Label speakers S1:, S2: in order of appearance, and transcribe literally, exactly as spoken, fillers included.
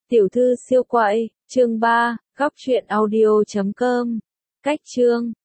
S1: Tiểu thư siêu quậy, chương ba, góc truyện audio chấm com. Cách chương